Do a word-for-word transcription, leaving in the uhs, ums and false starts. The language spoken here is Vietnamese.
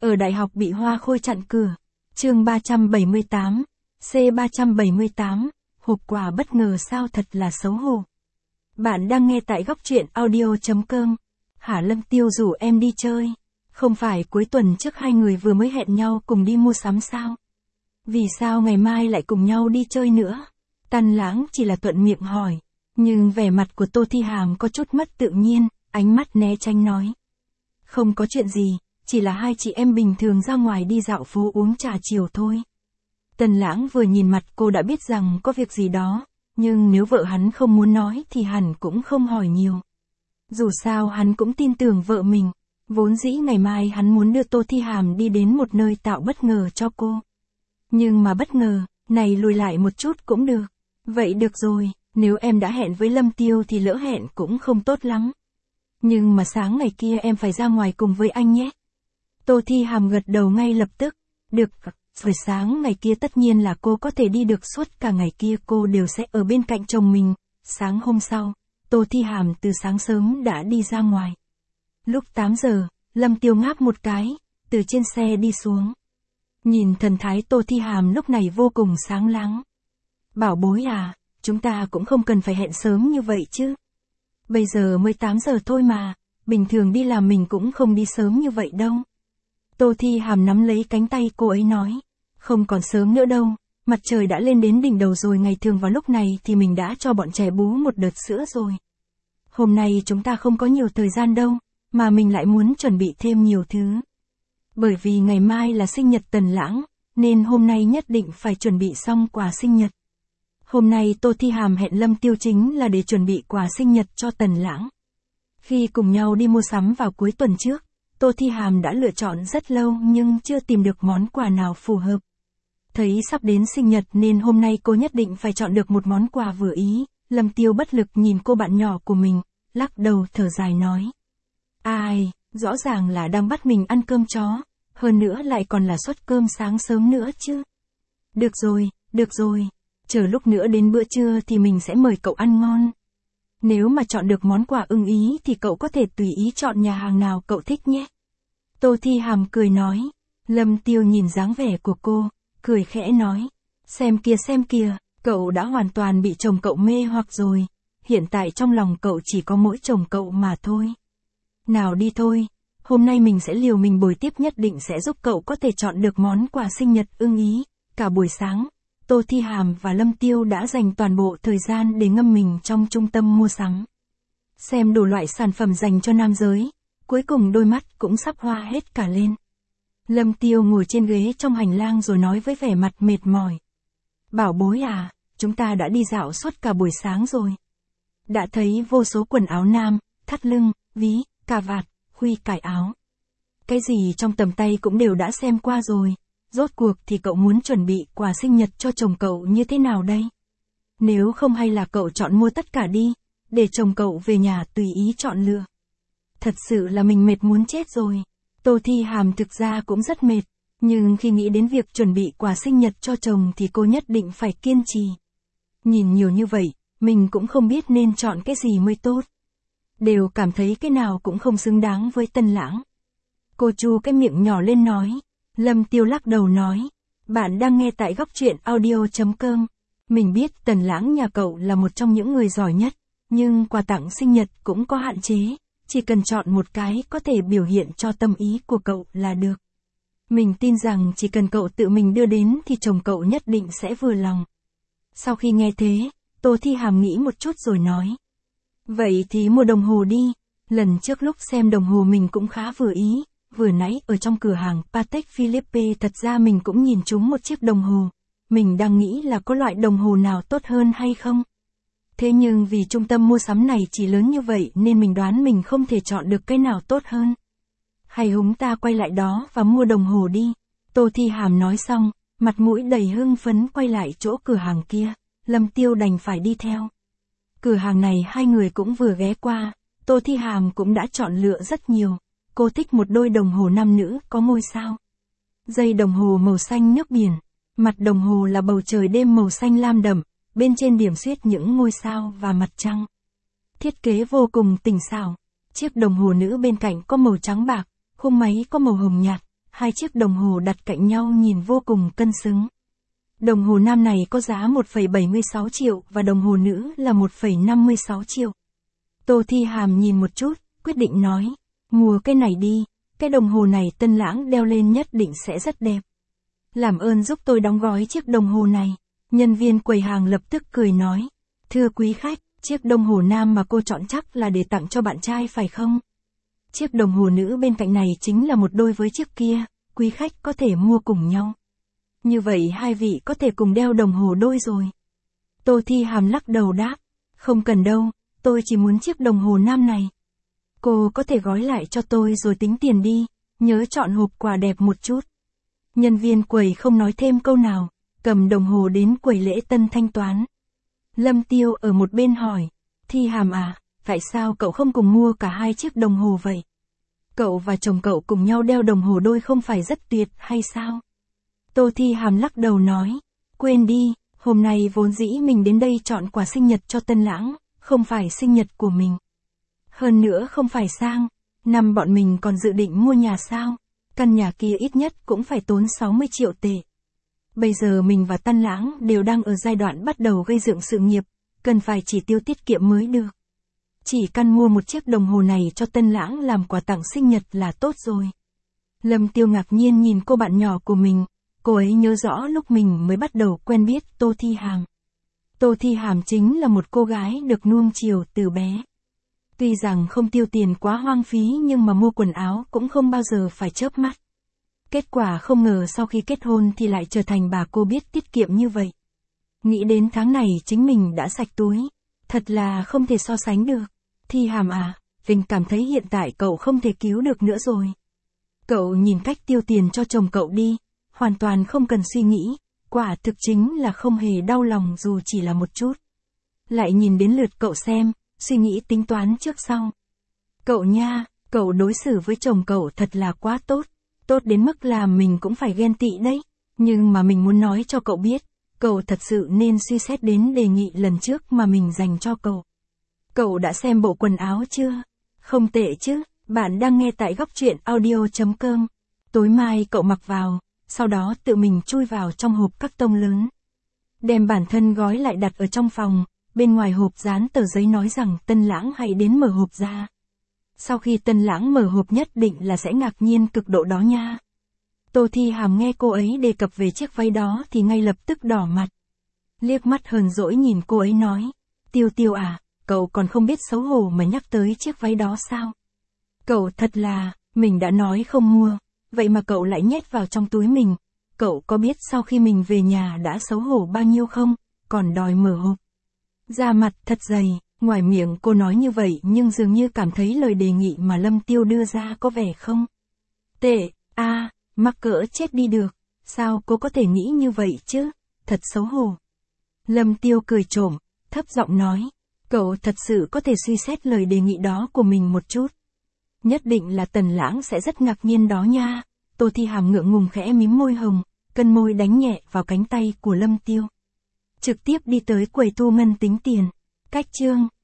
Ở đại học bị hoa khôi chặn cửa. Chương ba trăm bảy mươi tám, C ba trăm bảy mươi tám, hộp quà bất ngờ sao thật là xấu hổ. Bạn đang nghe tại góc truyện audio chấm com. Hả, Lâm Tiêu rủ em đi chơi. Không phải cuối tuần trước hai người vừa mới hẹn nhau cùng đi mua sắm sao? Vì sao ngày mai lại cùng nhau đi chơi nữa? Tần Lãng chỉ là thuận miệng hỏi. Nhưng vẻ mặt của Tô Thi Hàm có chút mất tự nhiên, ánh mắt né tránh nói. Không có chuyện gì, chỉ là hai chị em bình thường ra ngoài đi dạo phố uống trà chiều thôi. Tần Lãng vừa nhìn mặt cô đã biết rằng có việc gì đó, nhưng nếu vợ hắn không muốn nói thì hẳn cũng không hỏi nhiều. Dù sao hắn cũng tin tưởng vợ mình, vốn dĩ ngày mai hắn muốn đưa Tô Thi Hàm đi đến một nơi tạo bất ngờ cho cô. Nhưng mà bất ngờ, này lùi lại một chút cũng được. Vậy được rồi, nếu em đã hẹn với Lâm Tiêu thì lỡ hẹn cũng không tốt lắm. Nhưng mà sáng ngày kia em phải ra ngoài cùng với anh nhé. Tô Thi Hàm gật đầu ngay lập tức. Được, rồi sáng ngày kia tất nhiên là cô có thể đi được, suốt cả ngày kia cô đều sẽ ở bên cạnh chồng mình. Sáng hôm sau, Tô Thi Hàm từ sáng sớm đã đi ra ngoài. Lúc tám giờ, Lâm Tiêu ngáp một cái, từ trên xe đi xuống. Nhìn thần thái Tô Thi Hàm lúc này vô cùng sáng láng. Bảo bối à, chúng ta cũng không cần phải hẹn sớm như vậy chứ. Bây giờ mới tám giờ thôi mà, bình thường đi làm mình cũng không đi sớm như vậy đâu. Tô Thi Hàm nắm lấy cánh tay cô ấy nói. Không còn sớm nữa đâu, mặt trời đã lên đến đỉnh đầu rồi, ngày thường vào lúc này thì mình đã cho bọn trẻ bú một đợt sữa rồi. Hôm nay chúng ta không có nhiều thời gian đâu, mà mình lại muốn chuẩn bị thêm nhiều thứ. Bởi vì ngày mai là sinh nhật Tần Lãng, nên hôm nay nhất định phải chuẩn bị xong quà sinh nhật. Hôm nay Tô Thi Hàm hẹn Lâm Tiêu chính là để chuẩn bị quà sinh nhật cho Tần Lãng. Khi cùng nhau đi mua sắm vào cuối tuần trước, Tô Thi Hàm đã lựa chọn rất lâu nhưng chưa tìm được món quà nào phù hợp. Thấy sắp đến sinh nhật nên hôm nay cô nhất định phải chọn được một món quà vừa ý. Lâm Tiêu bất lực nhìn cô bạn nhỏ của mình, lắc đầu thở dài nói. Ai, rõ ràng là đang bắt mình ăn cơm chó, hơn nữa lại còn là suất cơm sáng sớm nữa chứ. Được rồi, được rồi, chờ lúc nữa đến bữa trưa thì mình sẽ mời cậu ăn ngon. Nếu mà chọn được món quà ưng ý thì cậu có thể tùy ý chọn nhà hàng nào cậu thích nhé. Tô Thi Hàm cười nói. Lâm Tiêu nhìn dáng vẻ của cô, cười khẽ nói. Xem kìa xem kìa, cậu đã hoàn toàn bị chồng cậu mê hoặc rồi. Hiện tại trong lòng cậu chỉ có mỗi chồng cậu mà thôi. Nào đi thôi, hôm nay mình sẽ liều mình bồi tiếp, nhất định sẽ giúp cậu có thể chọn được món quà sinh nhật ưng ý. Cả buổi sáng, Tô Thi Hàm và Lâm Tiêu đã dành toàn bộ thời gian để ngâm mình trong trung tâm mua sắm. Xem đủ loại sản phẩm dành cho nam giới, cuối cùng đôi mắt cũng sắp hoa hết cả lên. Lâm Tiêu ngồi trên ghế trong hành lang rồi nói với vẻ mặt mệt mỏi. Bảo bối à, chúng ta đã đi dạo suốt cả buổi sáng rồi. Đã thấy vô số quần áo nam, thắt lưng, ví, cà vạt, khuy cải áo. Cái gì trong tầm tay cũng đều đã xem qua rồi. Rốt cuộc thì cậu muốn chuẩn bị quà sinh nhật cho chồng cậu như thế nào đây? Nếu không hay là cậu chọn mua tất cả đi, để chồng cậu về nhà tùy ý chọn lựa. Thật sự là mình mệt muốn chết rồi. Tô Thi Hàm thực ra cũng rất mệt, nhưng khi nghĩ đến việc chuẩn bị quà sinh nhật cho chồng thì cô nhất định phải kiên trì. Nhìn nhiều như vậy, mình cũng không biết nên chọn cái gì mới tốt. Đều cảm thấy cái nào cũng không xứng đáng với Tần Lãng. Cô chu cái miệng nhỏ lên nói. Lâm Tiêu lắc đầu nói. Bạn đang nghe tại góc truyện audio chấm com. Mình biết Tần Lãng nhà cậu là một trong những người giỏi nhất, nhưng quà tặng sinh nhật cũng có hạn chế. Chỉ cần chọn một cái có thể biểu hiện cho tâm ý của cậu là được. Mình tin rằng chỉ cần cậu tự mình đưa đến thì chồng cậu nhất định sẽ vừa lòng. Sau khi nghe thế, Tô Thi Hàm nghĩ một chút rồi nói. Vậy thì mua đồng hồ đi. Lần trước lúc xem đồng hồ mình cũng khá vừa ý. Vừa nãy ở trong cửa hàng Patek Philippe thật ra mình cũng nhìn trúng một chiếc đồng hồ. Mình đang nghĩ là có loại đồng hồ nào tốt hơn hay không. Thế nhưng vì trung tâm mua sắm này chỉ lớn như vậy nên mình đoán mình không thể chọn được cái nào tốt hơn. Hay chúng ta quay lại đó và mua đồng hồ đi. Tô Thi Hàm nói xong, mặt mũi đầy hưng phấn quay lại chỗ cửa hàng kia. Lâm Tiêu đành phải đi theo. Cửa hàng này hai người cũng vừa ghé qua. Tô Thi Hàm cũng đã chọn lựa rất nhiều. Cô thích một đôi đồng hồ nam nữ có ngôi sao. Dây đồng hồ màu xanh nước biển. Mặt đồng hồ là bầu trời đêm màu xanh lam đậm. Bên trên điểm xuyết những ngôi sao và mặt trăng. Thiết kế vô cùng tinh xảo. Chiếc đồng hồ nữ bên cạnh có màu trắng bạc, khung máy có màu hồng nhạt, hai chiếc đồng hồ đặt cạnh nhau nhìn vô cùng cân xứng. Đồng hồ nam này có giá một phẩy bảy mươi sáu triệu và đồng hồ nữ là một phẩy năm mươi sáu triệu. Tô Thi Hàm nhìn một chút, quyết định nói, mua cái này đi, cái đồng hồ này Tân Lãng đeo lên nhất định sẽ rất đẹp. Làm ơn giúp tôi đóng gói chiếc đồng hồ này. Nhân viên quầy hàng lập tức cười nói, thưa quý khách, chiếc đồng hồ nam mà cô chọn chắc là để tặng cho bạn trai phải không? Chiếc đồng hồ nữ bên cạnh này chính là một đôi với chiếc kia, quý khách có thể mua cùng nhau. Như vậy hai vị có thể cùng đeo đồng hồ đôi rồi. Tô Thi Hàm lắc đầu đáp, không cần đâu, tôi chỉ muốn chiếc đồng hồ nam này. Cô có thể gói lại cho tôi rồi tính tiền đi, nhớ chọn hộp quà đẹp một chút. Nhân viên quầy không nói thêm câu nào, cầm đồng hồ đến quầy lễ tân thanh toán. Lâm Tiêu ở một bên hỏi, Thi Hàm à, tại sao cậu không cùng mua cả hai chiếc đồng hồ vậy? Cậu và chồng cậu cùng nhau đeo đồng hồ đôi không phải rất tuyệt hay sao? Tô Thi Hàm lắc đầu nói, quên đi, hôm nay vốn dĩ mình đến đây chọn quà sinh nhật cho Tân Lãng, không phải sinh nhật của mình. Hơn nữa không phải sang, năm bọn mình còn dự định mua nhà sao, căn nhà kia ít nhất cũng phải tốn sáu mươi triệu tệ. Bây giờ mình và Tân Lãng đều đang ở giai đoạn bắt đầu gây dựng sự nghiệp, cần phải chỉ tiêu tiết kiệm mới được. Chỉ cần mua một chiếc đồng hồ này cho Tân Lãng làm quà tặng sinh nhật là tốt rồi. Lâm Tiêu ngạc nhiên nhìn cô bạn nhỏ của mình, cô ấy nhớ rõ lúc mình mới bắt đầu quen biết Tô Thi Hàm. Tô Thi Hàm chính là một cô gái được nuông chiều từ bé. Tuy rằng không tiêu tiền quá hoang phí nhưng mà mua quần áo cũng không bao giờ phải chớp mắt. Kết quả không ngờ sau khi kết hôn thì lại trở thành bà cô biết tiết kiệm như vậy. Nghĩ đến tháng này chính mình đã sạch túi. Thật là không thể so sánh được. Thi Hàm à, Vinh cảm thấy hiện tại cậu không thể cứu được nữa rồi. Cậu nhìn cách tiêu tiền cho chồng cậu đi, hoàn toàn không cần suy nghĩ, quả thực chính là không hề đau lòng dù chỉ là một chút. Lại nhìn đến lượt cậu xem, suy nghĩ tính toán trước sau. Cậu nha, cậu đối xử với chồng cậu thật là quá tốt, tốt đến mức làm mình cũng phải ghen tị đấy. Nhưng mà mình muốn nói cho cậu biết, cậu thật sự nên suy xét đến đề nghị lần trước mà mình dành cho cậu. Cậu đã xem bộ quần áo chưa? Không tệ chứ, bạn đang nghe tại góc truyện audio chấm com. Tối mai cậu mặc vào, sau đó tự mình chui vào trong hộp các tông lớn. Đem bản thân gói lại đặt ở trong phòng, bên ngoài hộp dán tờ giấy nói rằng Tân Lãng hãy đến mở hộp ra. Sau khi Tân Lãng mở hộp nhất định là sẽ ngạc nhiên cực độ đó nha. Tô Thi Hàm nghe cô ấy đề cập về chiếc váy đó thì ngay lập tức đỏ mặt. Liếc mắt hờn dỗi nhìn cô ấy nói, Tiêu Tiêu à, cậu còn không biết xấu hổ mà nhắc tới chiếc váy đó sao? Cậu thật là, mình đã nói không mua, vậy mà cậu lại nhét vào trong túi mình. Cậu có biết sau khi mình về nhà đã xấu hổ bao nhiêu không, còn đòi mở hộp. Da mặt thật dày, ngoài miệng cô nói như vậy nhưng dường như cảm thấy lời đề nghị mà Lâm Tiêu đưa ra có vẻ không tệ, a à, mắc cỡ chết đi được, sao cô có thể nghĩ như vậy chứ, thật xấu hổ. Lâm Tiêu cười trộm, thấp giọng nói, cậu thật sự có thể suy xét lời đề nghị đó của mình một chút. Nhất định là Tần Lãng sẽ rất ngạc nhiên đó nha. Tô Thi Hàm ngượng ngùng khẽ mím môi hồng, cân môi đánh nhẹ vào cánh tay của Lâm Tiêu. Trực tiếp đi tới quầy thu ngân tính tiền. Cách chương